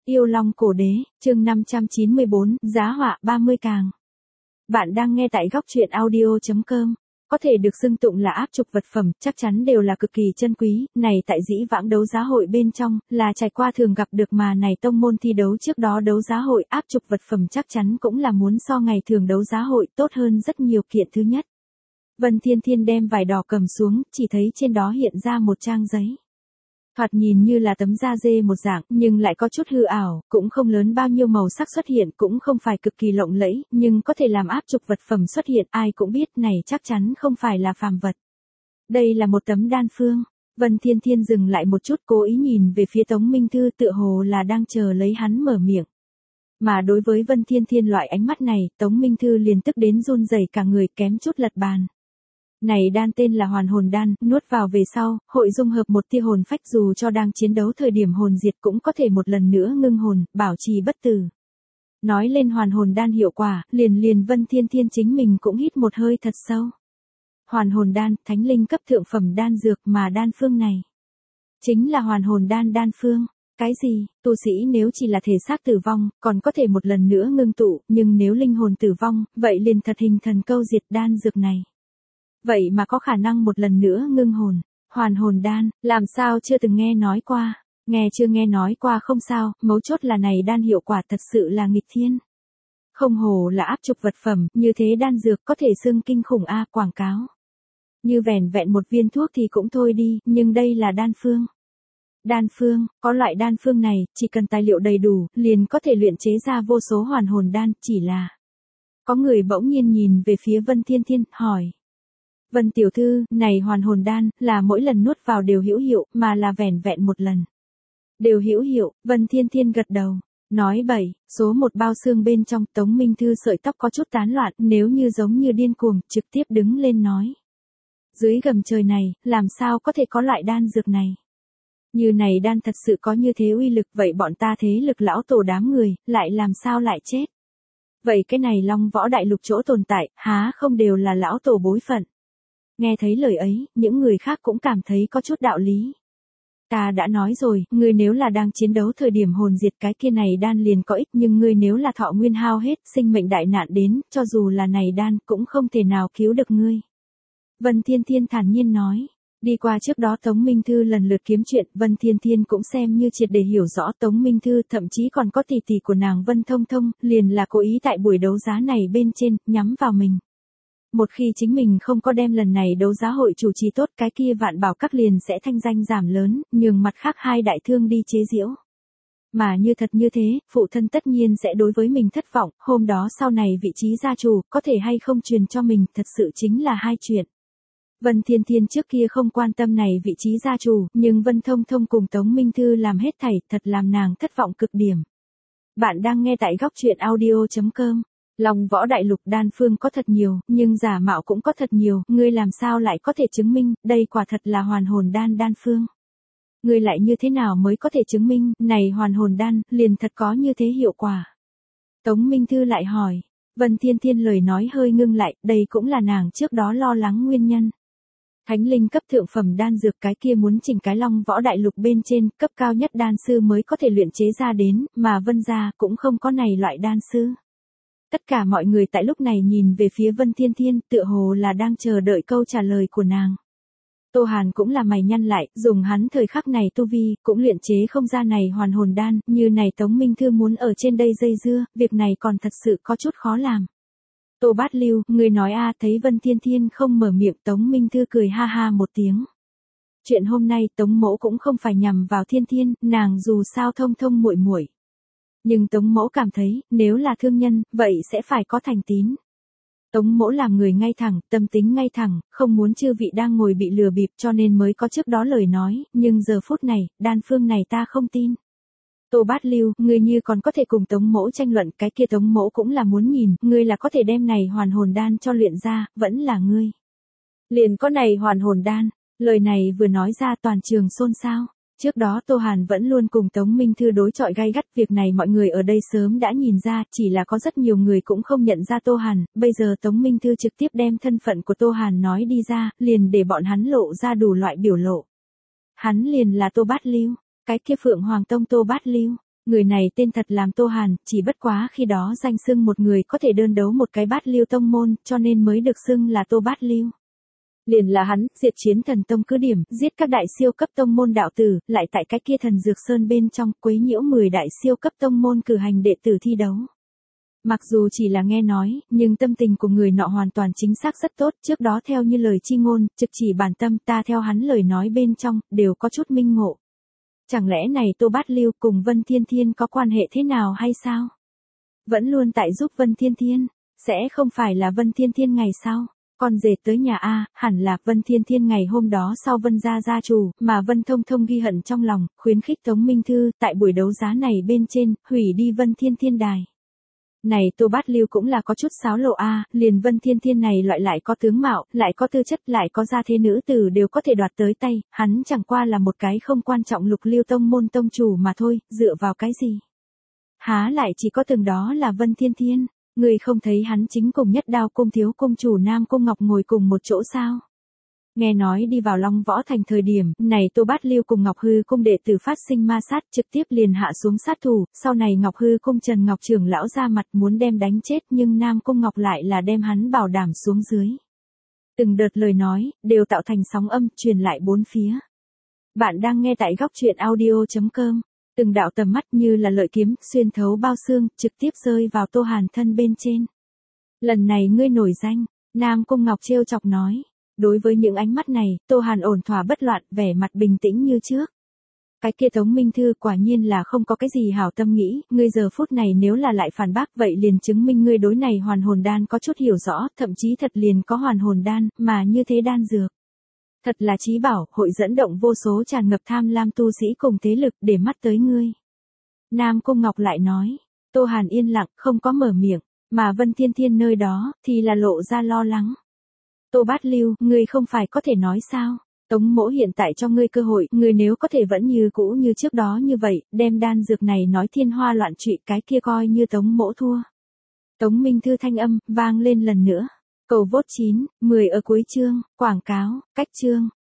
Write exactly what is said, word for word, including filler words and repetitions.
Yêu Long Cổ Đế, chương năm trăm chín mươi bốn, giá họa ba mươi càng. Bạn đang nghe tại góc truyện audio chấm com. Có thể được xưng tụng là áp trục vật phẩm, chắc chắn đều là cực kỳ chân quý, này tại dĩ vãng đấu giá hội bên trong, là trải qua thường gặp được mà này tông môn thi đấu trước đó đấu giá hội áp trục vật phẩm chắc chắn cũng là muốn so ngày thường đấu giá hội tốt hơn rất nhiều kiện thứ nhất. Vân Thiên Thiên đem vải đỏ cầm xuống, chỉ thấy trên đó hiện ra một trang giấy. Thoạt nhìn như là tấm da dê một dạng, nhưng lại có chút hư ảo, cũng không lớn bao nhiêu màu sắc xuất hiện, cũng không phải cực kỳ lộng lẫy, nhưng có thể làm áp trục vật phẩm xuất hiện, ai cũng biết này chắc chắn không phải là phàm vật. Đây là một tấm đan phương. Vân Thiên Thiên dừng lại một chút, cố ý nhìn về phía Tống Minh Thư, tựa hồ là đang chờ lấy hắn mở miệng. Mà đối với Vân Thiên Thiên loại ánh mắt này, Tống Minh Thư liền tức đến run rẩy cả người, kém chút lật bàn. Này đan tên là hoàn hồn đan, nuốt vào về sau, hội dung hợp một tia hồn phách, dù cho đang chiến đấu thời điểm hồn diệt cũng có thể một lần nữa ngưng hồn, bảo trì bất tử. Nói lên hoàn hồn đan hiệu quả, liền liền Vân Thiên Thiên chính mình cũng hít một hơi thật sâu. Hoàn hồn đan, thánh linh cấp thượng phẩm đan dược, mà đan phương này chính là hoàn hồn đan đan phương. Cái gì, tu sĩ nếu chỉ là thể xác tử vong, còn có thể một lần nữa ngưng tụ, nhưng nếu linh hồn tử vong, vậy liền thật hình thần câu diệt đan dược này. Vậy mà có khả năng một lần nữa ngưng hồn, hoàn hồn đan, làm sao chưa từng nghe nói qua, nghe chưa nghe nói qua không sao, mấu chốt là này đan hiệu quả thật sự là nghịch thiên. Không hồ là áp trục vật phẩm, như thế đan dược có thể xưng kinh khủng a, quảng cáo. Như vẻn vẹn một viên thuốc thì cũng thôi đi, nhưng đây là đan phương. Đan phương, có loại đan phương này, chỉ cần tài liệu đầy đủ, liền có thể luyện chế ra vô số hoàn hồn đan, chỉ là. Có người bỗng nhiên nhìn về phía Vân Thiên Thiên, hỏi. Vân tiểu thư, này hoàn hồn đan, là mỗi lần nuốt vào đều hữu hiệu, mà là vẻn vẹn một lần. Đều hữu hiệu, Vân Thiên Thiên gật đầu. Nói bậy, số một bao xương bên trong, Tống Minh Thư sợi tóc có chút tán loạn, nếu như giống như điên cuồng, trực tiếp đứng lên nói. Dưới gầm trời này, làm sao có thể có loại đan dược này? Như này đan thật sự có như thế uy lực, vậy bọn ta thế lực lão tổ đám người, lại làm sao lại chết? Vậy cái này Long Võ Đại Lục chỗ tồn tại, há không đều là lão tổ bối phận? Nghe thấy lời ấy, những người khác cũng cảm thấy có chút đạo lý. Ta đã nói rồi, ngươi nếu là đang chiến đấu thời điểm hồn diệt cái kia này đan liền có ích, nhưng ngươi nếu là thọ nguyên hao hết, sinh mệnh đại nạn đến, cho dù là này đan cũng không thể nào cứu được ngươi. Vân Thiên Thiên thản nhiên nói. Đi qua trước đó Tống Minh Thư lần lượt kiếm chuyện, Vân Thiên Thiên cũng xem như triệt để hiểu rõ Tống Minh Thư, thậm chí còn có tỷ tỷ của nàng Vân Thông Thông, liền là cố ý tại buổi đấu giá này bên trên, nhắm vào mình. Một khi chính mình không có đem lần này đấu giá hội chủ trì tốt, cái kia Vạn Bảo Các liền sẽ thanh danh giảm lớn, nhường mặt khác hai đại thương đi chế giễu. Mà như thật như thế, phụ thân tất nhiên sẽ đối với mình thất vọng, hôm đó sau này vị trí gia chủ, có thể hay không truyền cho mình, thật sự chính là hai chuyện. Vân Thiên Thiên trước kia không quan tâm này vị trí gia chủ, nhưng Vân Thông Thông cùng Tống Minh Thư làm hết thảy, thật làm nàng thất vọng cực điểm. Bạn đang nghe tại góc truyện audio chấm com. Long Võ Đại Lục đan phương có thật nhiều, nhưng giả mạo cũng có thật nhiều, ngươi làm sao lại có thể chứng minh, đây quả thật là hoàn hồn đan đan phương. Ngươi lại như thế nào mới có thể chứng minh, này hoàn hồn đan, liền thật có như thế hiệu quả. Tống Minh Thư lại hỏi, Vân Thiên Thiên lời nói hơi ngưng lại, đây cũng là nàng trước đó lo lắng nguyên nhân. Thánh linh cấp thượng phẩm đan dược cái kia muốn chỉnh cái Long Võ Đại Lục bên trên, cấp cao nhất đan sư mới có thể luyện chế ra đến, mà Vân gia cũng không có này loại đan sư. Tất cả mọi người tại lúc này nhìn về phía Vân Thiên Thiên, tựa hồ là đang chờ đợi câu trả lời của nàng. Tô Hàn cũng là mày nhăn lại, dùng hắn thời khắc này tu vi, cũng luyện chế không ra này hoàn hồn đan, như này Tống Minh Thư muốn ở trên đây dây dưa, việc này còn thật sự có chút khó làm. Tô Bát Lưu, người nói a, thấy Vân Thiên Thiên không mở miệng, Tống Minh Thư cười ha ha một tiếng. Chuyện hôm nay Tống mỗ cũng không phải nhằm vào Thiên Thiên, nàng dù sao thông thông muội muội. Nhưng Tống mỗ cảm thấy, nếu là thương nhân, vậy sẽ phải có thành tín. Tống mỗ làm người ngay thẳng, tâm tính ngay thẳng, không muốn chư vị đang ngồi bị lừa bịp cho nên mới có trước đó lời nói, nhưng giờ phút này, đan phương này ta không tin. Tô Bát Lưu, ngươi như còn có thể cùng Tống mỗ tranh luận, cái kia Tống mỗ cũng là muốn nhìn, ngươi là có thể đem này hoàn hồn đan cho luyện ra, vẫn là ngươi. Liền có này hoàn hồn đan, lời này vừa nói ra toàn trường xôn xao. Trước đó Tô Hàn vẫn luôn cùng Tống Minh Thư đối chọi gay gắt, việc này mọi người ở đây sớm đã nhìn ra, chỉ là có rất nhiều người cũng không nhận ra Tô Hàn, bây giờ Tống Minh Thư trực tiếp đem thân phận của Tô Hàn nói đi ra, liền để bọn hắn lộ ra đủ loại biểu lộ. Hắn liền là Tô Bát Lưu, cái kia Phượng Hoàng Tông Tô Bát Lưu. Người này tên thật làm Tô Hàn, chỉ bất quá khi đó danh xưng một người có thể đơn đấu một cái bát lưu tông môn, cho nên mới được xưng là Tô Bát Lưu. Liền là hắn, diệt chiến thần tông cứ điểm, giết các đại siêu cấp tông môn đạo tử, lại tại cái kia thần dược sơn bên trong, quấy nhiễu mười đại siêu cấp tông môn cử hành đệ tử thi đấu. Mặc dù chỉ là nghe nói, nhưng tâm tình của người nọ hoàn toàn chính xác rất tốt, trước đó theo như lời chi ngôn, trực chỉ bản tâm ta theo hắn lời nói bên trong, đều có chút minh ngộ. Chẳng lẽ này Tô Bát Lưu cùng Vân Thiên Thiên có quan hệ thế nào hay sao? Vẫn luôn tại giúp Vân Thiên Thiên, sẽ không phải là Vân Thiên Thiên ngày sau. Con rể tới nhà A, hẳn là Vân Thiên Thiên ngày hôm đó sau Vân gia gia chủ, mà Vân Thông Thông ghi hận trong lòng, khuyến khích Tống Minh Thư, tại buổi đấu giá này bên trên, hủy đi Vân Thiên Thiên đài. Này Tô Bát Lưu cũng là có chút xáo lộ A, liền Vân Thiên Thiên này loại lại có tướng mạo, lại có tư chất, lại có gia thế nữ tử đều có thể đoạt tới tay, hắn chẳng qua là một cái không quan trọng lục lưu tông môn tông chủ mà thôi, dựa vào cái gì? Há lại chỉ có từng đó là Vân Thiên Thiên. Người không thấy hắn chính cùng Nhất Đao cung thiếu cung chủ Nam Cung Ngọc ngồi cùng một chỗ sao? Nghe nói đi vào Long Võ Thành thời điểm, này Tô Bát Lưu cùng Ngọc Hư cung đệ tử phát sinh ma sát, trực tiếp liền hạ xuống sát thủ, sau này Ngọc Hư cung Trần Ngọc trưởng lão ra mặt muốn đem đánh chết, nhưng Nam Cung Ngọc lại là đem hắn bảo đảm xuống dưới. Từng đợt lời nói, đều tạo thành sóng âm, truyền lại bốn phía. Bạn đang nghe tại góc truyện audio chấm com. Từng đạo tầm mắt như là lợi kiếm, xuyên thấu bao xương, trực tiếp rơi vào Tô Hàn thân bên trên. Lần này ngươi nổi danh, Nam Cung Ngọc trêu chọc nói. Đối với những ánh mắt này, Tô Hàn ổn thỏa bất loạn, vẻ mặt bình tĩnh như trước. Cái kia Tống Minh Thư quả nhiên là không có cái gì hảo tâm nghĩ, ngươi giờ phút này nếu là lại phản bác vậy liền chứng minh ngươi đối này hoàn hồn đan có chút hiểu rõ, thậm chí thật liền có hoàn hồn đan, mà như thế đan dược. Thật là chí bảo, hội dẫn động vô số tràn ngập tham lam tu sĩ cùng thế lực để mắt tới ngươi. Nam Cung Ngọc lại nói, Tô Hàn yên lặng, không có mở miệng, mà Vân Thiên Thiên nơi đó, thì là lộ ra lo lắng. Tô Bát Lưu, ngươi không phải có thể nói sao? Tống mỗ hiện tại cho ngươi cơ hội, ngươi nếu có thể vẫn như cũ như trước đó như vậy, đem đan dược này nói thiên hoa loạn trụy cái kia coi như Tống mỗ thua. Tống Minh Thư thanh âm, vang lên lần nữa. Cầu vốt chín, mười ở cuối chương, quảng cáo, cách chương.